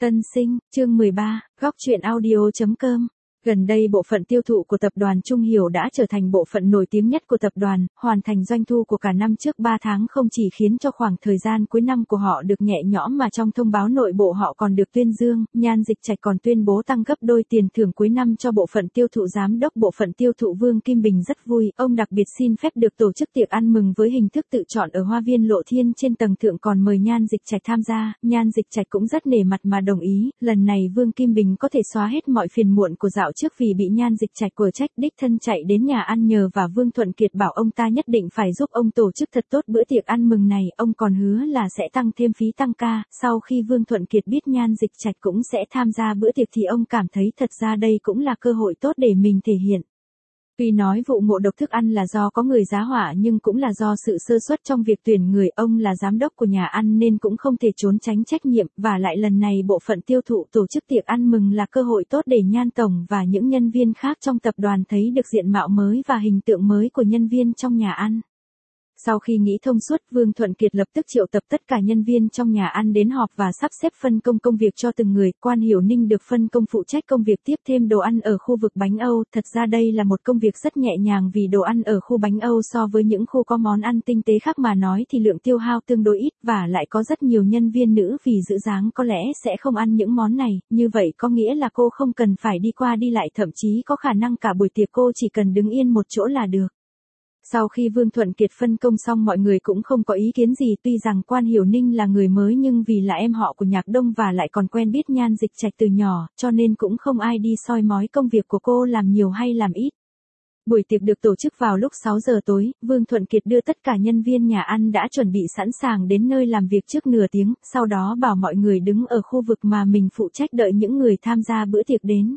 Tân sinh, chương 13, góc truyện audio.com. Gần đây bộ phận tiêu thụ của tập đoàn Trung Hiểu đã trở thành bộ phận nổi tiếng nhất của tập đoàn, hoàn thành doanh thu của cả năm trước 3 tháng không chỉ khiến cho khoảng thời gian cuối năm của họ được nhẹ nhõm mà trong thông báo nội bộ họ còn được tuyên dương, Nhan Dịch Trạch còn tuyên bố tăng gấp đôi tiền thưởng cuối năm cho bộ phận tiêu thụ. Giám đốc bộ phận tiêu thụ Vương Kim Bình rất vui, ông đặc biệt xin phép được tổ chức tiệc ăn mừng với hình thức tự chọn ở Hoa viên Lộ Thiên trên tầng thượng còn mời Nhan Dịch Trạch tham gia, Nhan Dịch Trạch cũng rất nể mặt mà đồng ý, lần này Vương Kim Bình có thể xóa hết mọi phiền muộn của dạo trước vì bị Nhan Dịch Trạch của trách, đích thân chạy đến nhà ăn nhờ và Vương Thuận Kiệt bảo ông ta nhất định phải giúp ông tổ chức thật tốt bữa tiệc ăn mừng này, ông còn hứa là sẽ tăng thêm phí tăng ca. Sau khi Vương Thuận Kiệt biết Nhan Dịch Trạch cũng sẽ tham gia bữa tiệc thì ông cảm thấy thật ra đây cũng là cơ hội tốt để mình thể hiện. Tuy nói vụ ngộ độc thức ăn là do có người giá họa nhưng cũng là do sự sơ suất trong việc tuyển người, ông là giám đốc của nhà ăn nên cũng không thể trốn tránh trách nhiệm, và lại lần này bộ phận tiêu thụ tổ chức tiệc ăn mừng là cơ hội tốt để Nhan Tổng và những nhân viên khác trong tập đoàn thấy được diện mạo mới và hình tượng mới của nhân viên trong nhà ăn. Sau khi nghĩ thông suốt, Vương Thuận Kiệt lập tức triệu tập tất cả nhân viên trong nhà ăn đến họp và sắp xếp phân công công việc cho từng người. Quan Hiểu Ninh được phân công phụ trách công việc tiếp thêm đồ ăn ở khu vực bánh Âu. Thật ra đây là một công việc rất nhẹ nhàng vì đồ ăn ở khu bánh Âu so với những khu có món ăn tinh tế khác mà nói thì lượng tiêu hao tương đối ít, và lại có rất nhiều nhân viên nữ vì giữ dáng có lẽ sẽ không ăn những món này. Như vậy có nghĩa là cô không cần phải đi qua đi lại, thậm chí có khả năng cả buổi tiệc cô chỉ cần đứng yên một chỗ là được. Sau khi Vương Thuận Kiệt phân công xong mọi người cũng không có ý kiến gì, tuy rằng Quan Hiểu Ninh là người mới nhưng vì là em họ của Nhạc Đông và lại còn quen biết Nhan Dịch Trạch từ nhỏ, cho nên cũng không ai đi soi mói công việc của cô làm nhiều hay làm ít. Buổi tiệc được tổ chức vào lúc 6 giờ tối, Vương Thuận Kiệt đưa tất cả nhân viên nhà ăn đã chuẩn bị sẵn sàng đến nơi làm việc trước nửa tiếng, sau đó bảo mọi người đứng ở khu vực mà mình phụ trách đợi những người tham gia bữa tiệc đến.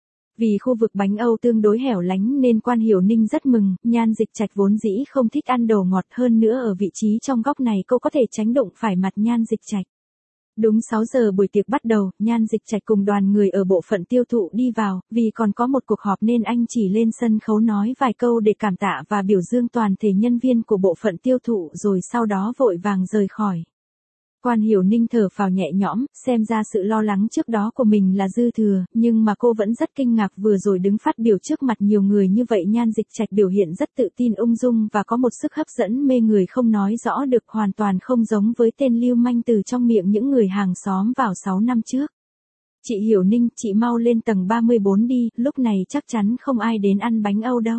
Vì khu vực bánh Âu tương đối hẻo lánh nên Quan Hiểu Ninh rất mừng, Nhan Dịch Trạch vốn dĩ không thích ăn đồ ngọt, hơn nữa ở vị trí trong góc này cô có thể tránh đụng phải mặt Nhan Dịch Trạch. Đúng 6 giờ buổi tiệc bắt đầu, Nhan Dịch Trạch cùng đoàn người ở bộ phận tiêu thụ đi vào, vì còn có một cuộc họp nên anh chỉ lên sân khấu nói vài câu để cảm tạ và biểu dương toàn thể nhân viên của bộ phận tiêu thụ rồi sau đó vội vàng rời khỏi. Quan Hiểu Ninh thở phào nhẹ nhõm, xem ra sự lo lắng trước đó của mình là dư thừa, nhưng mà cô vẫn rất kinh ngạc vừa rồi đứng phát biểu trước mặt nhiều người như vậy. Nhan Dịch Trạch biểu hiện rất tự tin ung dung và có một sức hấp dẫn mê người không nói rõ được, hoàn toàn không giống với tên lưu manh từ trong miệng những người hàng xóm vào 6 năm trước. Chị Hiểu Ninh, chị mau lên tầng 34 đi, lúc này chắc chắn không ai đến ăn bánh Âu đâu.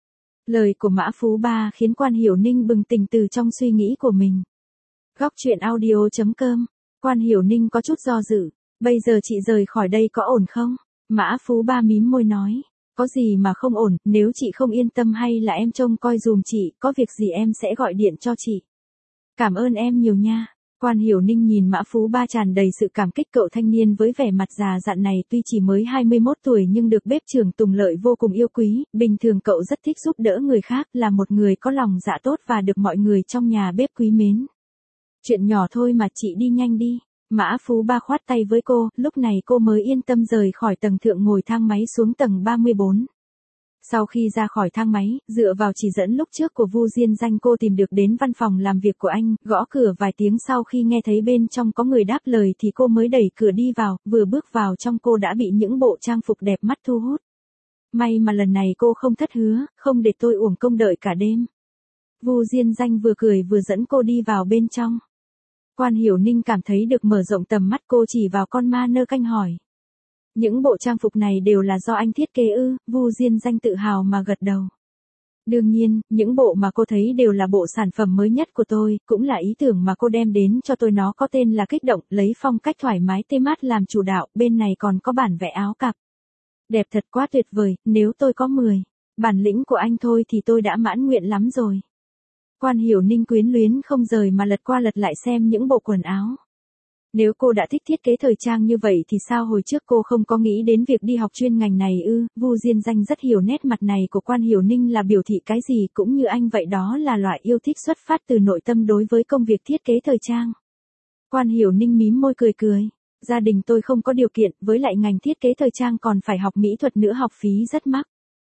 Lời của Mã Phú Ba khiến Quan Hiểu Ninh bừng tỉnh từ trong suy nghĩ của mình. Góc truyện audio.com. Quan Hiểu Ninh có chút do dự. Bây giờ chị rời khỏi đây có ổn không? Mã Phú Ba mím môi nói. Có gì mà không ổn, nếu chị không yên tâm hay là em trông coi dùm chị, có việc gì em sẽ gọi điện cho chị. Cảm ơn em nhiều nha. Quan Hiểu Ninh nhìn Mã Phú Ba tràn đầy sự cảm kích. Cậu thanh niên với vẻ mặt già dặn này tuy chỉ mới 21 tuổi nhưng được bếp trưởng Tùng Lợi vô cùng yêu quý, bình thường cậu rất thích giúp đỡ người khác, là một người có lòng dạ tốt và được mọi người trong nhà bếp quý mến. Chuyện nhỏ thôi mà chị đi nhanh đi. Mã Phú Ba khoát tay với cô, lúc này cô mới yên tâm rời khỏi tầng thượng ngồi thang máy xuống tầng 34. Sau khi ra khỏi thang máy, dựa vào chỉ dẫn lúc trước của Vu Diên Danh cô tìm được đến văn phòng làm việc của anh, gõ cửa vài tiếng sau khi nghe thấy bên trong có người đáp lời thì cô mới đẩy cửa đi vào, vừa bước vào trong cô đã bị những bộ trang phục đẹp mắt thu hút. May mà lần này cô không thất hứa, không để tôi uổng công đợi cả đêm. Vu Diên Danh vừa cười vừa dẫn cô đi vào bên trong. Quan Hiểu Ninh cảm thấy được mở rộng tầm mắt, cô chỉ vào con ma nơ canh hỏi. Những bộ trang phục này đều là do anh thiết kế ư? Vu Diên Danh tự hào mà gật đầu. Đương nhiên, những bộ mà cô thấy đều là bộ sản phẩm mới nhất của tôi, cũng là ý tưởng mà cô đem đến cho tôi, nó có tên là Kích Động, lấy phong cách thoải mái tê mát làm chủ đạo, bên này còn có bản vẽ áo cặp. Đẹp thật, quá tuyệt vời, nếu tôi có 10 bản lĩnh của anh thôi thì tôi đã mãn nguyện lắm rồi. Quan Hiểu Ninh quyến luyến không rời mà lật qua lật lại xem những bộ quần áo. Nếu cô đã thích thiết kế thời trang như vậy thì sao hồi trước cô không có nghĩ đến việc đi học chuyên ngành này ư? Vu Diên Danh rất hiểu nét mặt này của Quan Hiểu Ninh là biểu thị cái gì cũng như anh vậy, đó là loại yêu thích xuất phát từ nội tâm đối với công việc thiết kế thời trang. Quan Hiểu Ninh mím môi cười cười. Gia đình tôi không có điều kiện, với lại ngành thiết kế thời trang còn phải học mỹ thuật nữa, học phí rất mắc.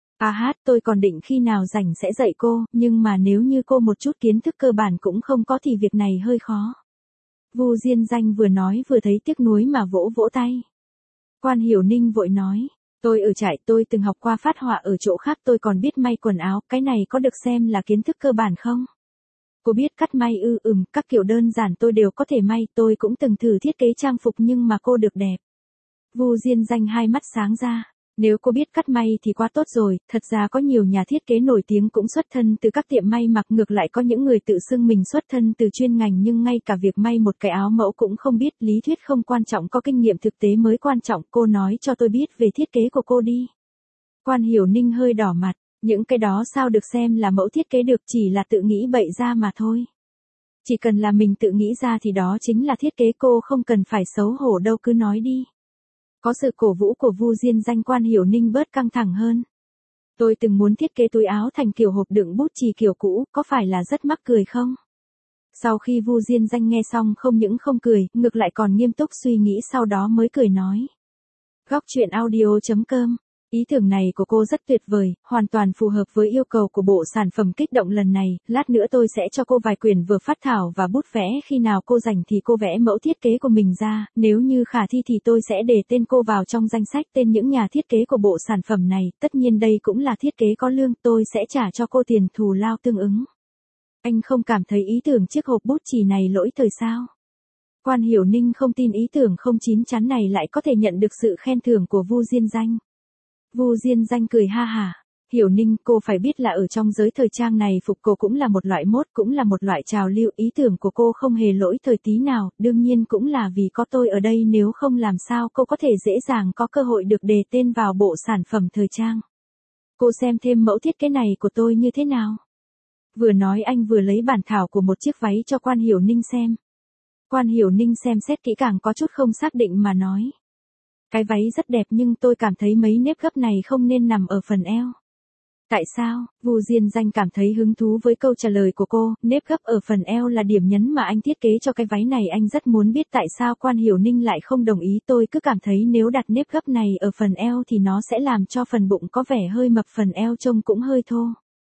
Tôi còn định khi nào rảnh sẽ dạy cô, nhưng mà nếu như cô một chút kiến thức cơ bản cũng không có thì việc này hơi khó. Vu Diên Danh vừa nói vừa thấy tiếc nuối mà vỗ vỗ tay. Quan Hiểu Ninh vội nói, tôi ở trại tôi từng học qua phát họa ở chỗ khác tôi còn biết may quần áo, cái này có được xem là kiến thức cơ bản không? Cô biết cắt may các kiểu đơn giản tôi đều có thể may, tôi cũng từng thử thiết kế trang phục nhưng mà cô được đẹp. Vu Diên Danh hai mắt sáng ra. Nếu cô biết cắt may thì quá tốt rồi, thật ra có nhiều nhà thiết kế nổi tiếng cũng xuất thân từ các tiệm may mặc, ngược lại có những người tự xưng mình xuất thân từ chuyên ngành nhưng ngay cả việc may một cái áo mẫu cũng không biết, lý thuyết không quan trọng, có kinh nghiệm thực tế mới quan trọng, cô nói cho tôi biết về thiết kế của cô đi. Quan Hiểu Ninh hơi đỏ mặt, những cái đó sao được xem là mẫu thiết kế được, chỉ là tự nghĩ bậy ra mà thôi. Chỉ cần là mình tự nghĩ ra thì đó chính là thiết kế, cô không cần phải xấu hổ đâu, cứ nói đi. Có sự cổ vũ của Vu Diên Danh, Quan Hiểu Ninh bớt căng thẳng hơn. Tôi từng muốn thiết kế túi áo thành kiểu hộp đựng bút chì kiểu cũ, có phải là rất mắc cười không? Sau khi Vu Diên Danh nghe xong không những không cười, ngược lại còn nghiêm túc suy nghĩ, sau đó mới cười nói. Góc truyện audio.com. Ý tưởng này của cô rất tuyệt vời, hoàn toàn phù hợp với yêu cầu của bộ sản phẩm kích động lần này, lát nữa tôi sẽ cho cô vài quyển vừa phát thảo và bút vẽ, khi nào cô rảnh thì cô vẽ mẫu thiết kế của mình ra, nếu như khả thi thì tôi sẽ để tên cô vào trong danh sách tên những nhà thiết kế của bộ sản phẩm này, tất nhiên đây cũng là thiết kế có lương, tôi sẽ trả cho cô tiền thù lao tương ứng. Anh không cảm thấy ý tưởng chiếc hộp bút chì này lỗi thời sao? Quan Hiểu Ninh không tin ý tưởng không chín chắn này lại có thể nhận được sự khen thưởng của Vu Diên Danh. Vu Diên Danh cười ha hả. Hiểu Ninh, cô phải biết là ở trong giới thời trang này phục cô cũng là một loại mốt, cũng là một loại trào lưu, ý tưởng của cô không hề lỗi thời tí nào, đương nhiên cũng là vì có tôi ở đây, nếu không làm sao cô có thể dễ dàng có cơ hội được đề tên vào bộ sản phẩm thời trang. Cô xem thêm mẫu thiết kế này của tôi như thế nào? Vừa nói anh vừa lấy bản thảo của một chiếc váy cho Quan Hiểu Ninh xem. Quan Hiểu Ninh xem xét kỹ càng có chút không xác định mà nói. Cái váy rất đẹp nhưng tôi cảm thấy mấy nếp gấp này không nên nằm ở phần eo. Tại sao? Vu Diên Danh cảm thấy hứng thú với câu trả lời của cô, nếp gấp ở phần eo là điểm nhấn mà anh thiết kế cho cái váy này, anh rất muốn biết tại sao Quan Hiểu Ninh lại không đồng ý, tôi cứ cảm thấy nếu đặt nếp gấp này ở phần eo thì nó sẽ làm cho phần bụng có vẻ hơi mập, phần eo trông cũng hơi thô.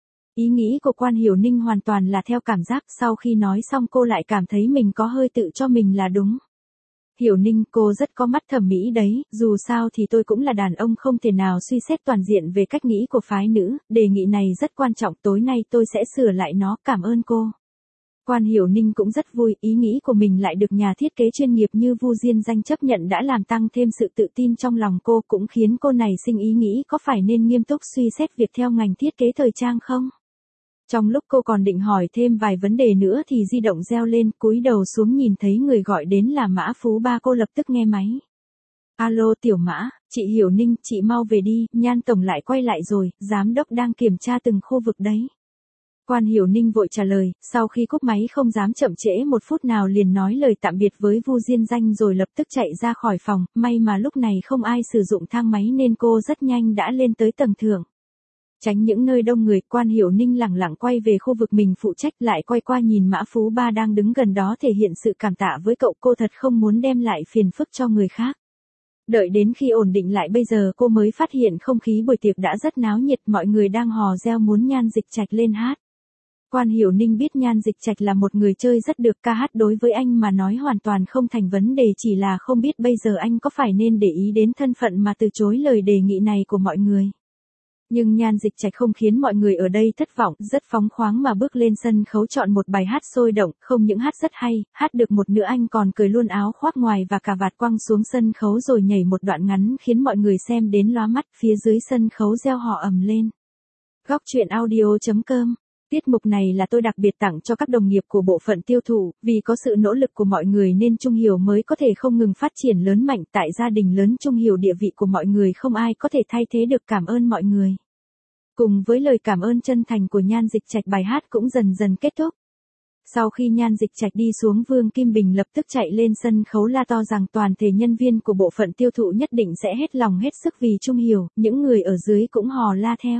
Ý nghĩ của Quan Hiểu Ninh hoàn toàn là theo cảm giác, sau khi nói xong cô lại cảm thấy mình có hơi tự cho mình là đúng. Hiểu Ninh, cô rất có mắt thẩm mỹ đấy, dù sao thì tôi cũng là đàn ông, không thể nào suy xét toàn diện về cách nghĩ của phái nữ, đề nghị này rất quan trọng, tối nay tôi sẽ sửa lại nó, cảm ơn cô. Quan Hiểu Ninh cũng rất vui, ý nghĩ của mình lại được nhà thiết kế chuyên nghiệp như Vu Diên Danh chấp nhận đã làm tăng thêm sự tự tin trong lòng cô, cũng khiến cô này sinh ý nghĩ có phải nên nghiêm túc suy xét việc theo ngành thiết kế thời trang không? Trong lúc cô còn định hỏi thêm vài vấn đề nữa thì di động reo lên, cúi đầu xuống nhìn thấy người gọi đến là Mã Phú Ba, cô lập tức nghe máy. Alo Tiểu Mã, chị Hiểu Ninh, chị mau về đi, Nhan Tổng lại quay lại rồi, giám đốc đang kiểm tra từng khu vực đấy. Quan Hiểu Ninh vội trả lời, sau khi cúp máy không dám chậm trễ một phút nào, liền nói lời tạm biệt với Vu Diên Danh rồi lập tức chạy ra khỏi phòng, may mà lúc này không ai sử dụng thang máy nên cô rất nhanh đã lên tới tầng thượng. Tránh những nơi đông người, Quan Hiểu Ninh lẳng lặng quay về khu vực mình phụ trách, lại quay qua nhìn Mã Phú Ba đang đứng gần đó thể hiện sự cảm tạ với cậu, cô thật không muốn đem lại phiền phức cho người khác. Đợi đến khi ổn định lại bây giờ cô mới phát hiện không khí buổi tiệc đã rất náo nhiệt, mọi người đang hò reo muốn Nhan Dịch Trạch lên hát. Quan Hiểu Ninh biết Nhan Dịch Trạch là một người chơi rất được, ca hát đối với anh mà nói hoàn toàn không thành vấn đề, chỉ là không biết bây giờ anh có phải nên để ý đến thân phận mà từ chối lời đề nghị này của mọi người. Nhưng Nhan Dịch Trạch không khiến mọi người ở đây thất vọng, rất phóng khoáng mà bước lên sân khấu chọn một bài hát sôi động, không những hát rất hay, hát được một nửa anh còn cởi luôn áo khoác ngoài và cà vạt quăng xuống sân khấu rồi nhảy một đoạn ngắn khiến mọi người xem đến lóa mắt, phía dưới sân khấu reo hò ầm lên. Góc truyện audio.com. Tiết mục này là tôi đặc biệt tặng cho các đồng nghiệp của bộ phận tiêu thụ, vì có sự nỗ lực của mọi người nên Trung Hiểu mới có thể không ngừng phát triển lớn mạnh, tại gia đình lớn Trung Hiểu địa vị của mọi người không ai có thể thay thế được, cảm ơn mọi người. Cùng với lời cảm ơn chân thành của Nhan Dịch Trạch, bài hát cũng dần dần kết thúc. Sau khi Nhan Dịch Trạch đi xuống, Vương Kim Bình lập tức chạy lên sân khấu la to rằng toàn thể nhân viên của bộ phận tiêu thụ nhất định sẽ hết lòng hết sức vì Trung Hiểu, những người ở dưới cũng hò la theo.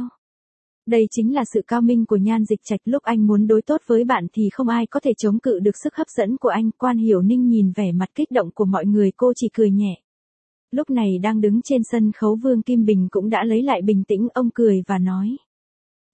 Đây chính là sự cao minh của Nhan Dịch Trạch, lúc anh muốn đối tốt với bạn thì không ai có thể chống cự được sức hấp dẫn của anh. Quan Hiểu Ninh nhìn vẻ mặt kích động của mọi người, cô chỉ cười nhẹ. Lúc này đang đứng trên sân khấu Vương Kim Bình cũng đã lấy lại bình tĩnh, ông cười và nói.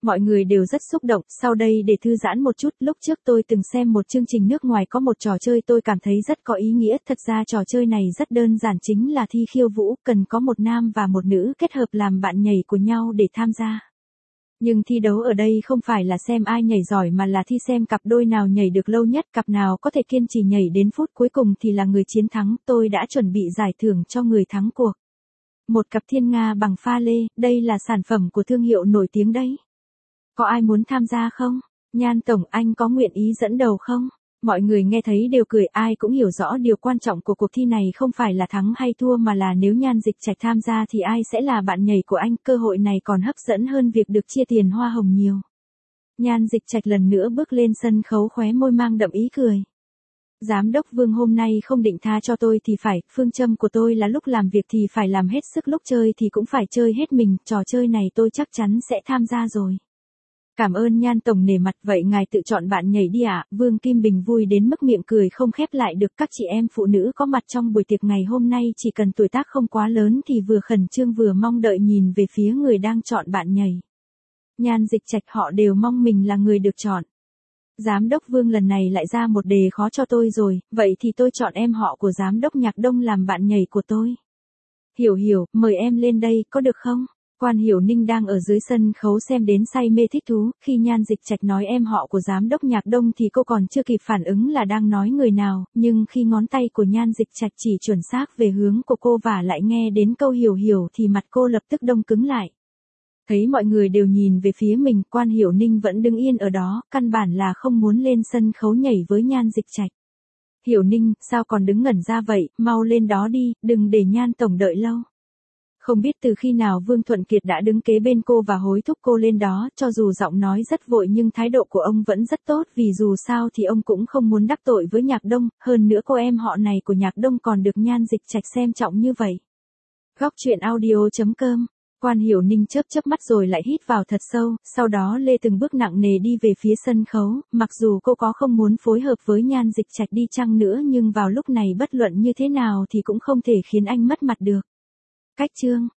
Mọi người đều rất xúc động, sau đây để thư giãn một chút, lúc trước tôi từng xem một chương trình nước ngoài có một trò chơi tôi cảm thấy rất có ý nghĩa, thật ra trò chơi này rất đơn giản chính là thi khiêu vũ, cần có một nam và một nữ kết hợp làm bạn nhảy của nhau để tham gia. Nhưng thi đấu ở đây không phải là xem ai nhảy giỏi mà là thi xem cặp đôi nào nhảy được lâu nhất, cặp nào có thể kiên trì nhảy đến phút cuối cùng thì là người chiến thắng, tôi đã chuẩn bị giải thưởng cho người thắng cuộc. Một cặp thiên nga bằng pha lê, đây là sản phẩm của thương hiệu nổi tiếng đấy. Có ai muốn tham gia không? Nhan Tổng, anh có nguyện ý dẫn đầu không? Mọi người nghe thấy đều cười, ai cũng hiểu rõ điều quan trọng của cuộc thi này không phải là thắng hay thua mà là nếu Nhan Dịch Trạch tham gia thì ai sẽ là bạn nhảy của anh, cơ hội này còn hấp dẫn hơn việc được chia tiền hoa hồng nhiều. Nhan Dịch Trạch lần nữa bước lên sân khấu, khóe môi mang đậm ý cười. Giám đốc Vương hôm nay không định tha cho tôi thì phải, phương châm của tôi là lúc làm việc thì phải làm hết sức, lúc chơi thì cũng phải chơi hết mình, trò chơi này tôi chắc chắn sẽ tham gia rồi. Cảm ơn Nhan Tổng nể mặt, vậy ngài tự chọn bạn nhảy đi ạ. Vương Kim Bình vui đến mức miệng cười không khép lại được, các chị em phụ nữ có mặt trong buổi tiệc ngày hôm nay chỉ cần tuổi tác không quá lớn thì vừa khẩn trương vừa mong đợi nhìn về phía người đang chọn bạn nhảy. Nhan Dịch Trạch họ đều mong mình là người được chọn. Giám đốc Vương lần này lại ra một đề khó cho tôi rồi, vậy thì tôi chọn em họ của giám đốc Nhạc Đông làm bạn nhảy của tôi. Hiểu Hiểu, mời em lên đây, có được không? Quan Hiểu Ninh đang ở dưới sân khấu xem đến say mê thích thú, khi Nhan Dịch Trạch nói em họ của giám đốc Nhạc Đông thì cô còn chưa kịp phản ứng là đang nói người nào, nhưng khi ngón tay của Nhan Dịch Trạch chỉ chuẩn xác về hướng của cô và lại nghe đến câu Hiểu Hiểu thì mặt cô lập tức đông cứng lại. Thấy mọi người đều nhìn về phía mình, Quan Hiểu Ninh vẫn đứng yên ở đó, căn bản là không muốn lên sân khấu nhảy với Nhan Dịch Trạch. Hiểu Ninh, sao còn đứng ngẩn ra vậy, mau lên đó đi, đừng để Nhan Tổng đợi lâu. Không biết từ khi nào Vương Thuận Kiệt đã đứng kế bên cô và hối thúc cô lên đó, cho dù giọng nói rất vội nhưng thái độ của ông vẫn rất tốt vì dù sao thì ông cũng không muốn đắc tội với Nhạc Đông, hơn nữa cô em họ này của Nhạc Đông còn được Nhan Dịch Trạch xem trọng như vậy. Góc truyện audio.com. Quan Hiểu Ninh chớp chớp mắt rồi lại hít vào thật sâu, sau đó lê từng bước nặng nề đi về phía sân khấu, mặc dù cô có không muốn phối hợp với Nhan Dịch Trạch đi chăng nữa nhưng vào lúc này bất luận như thế nào thì cũng không thể khiến anh mất mặt được. Cách chương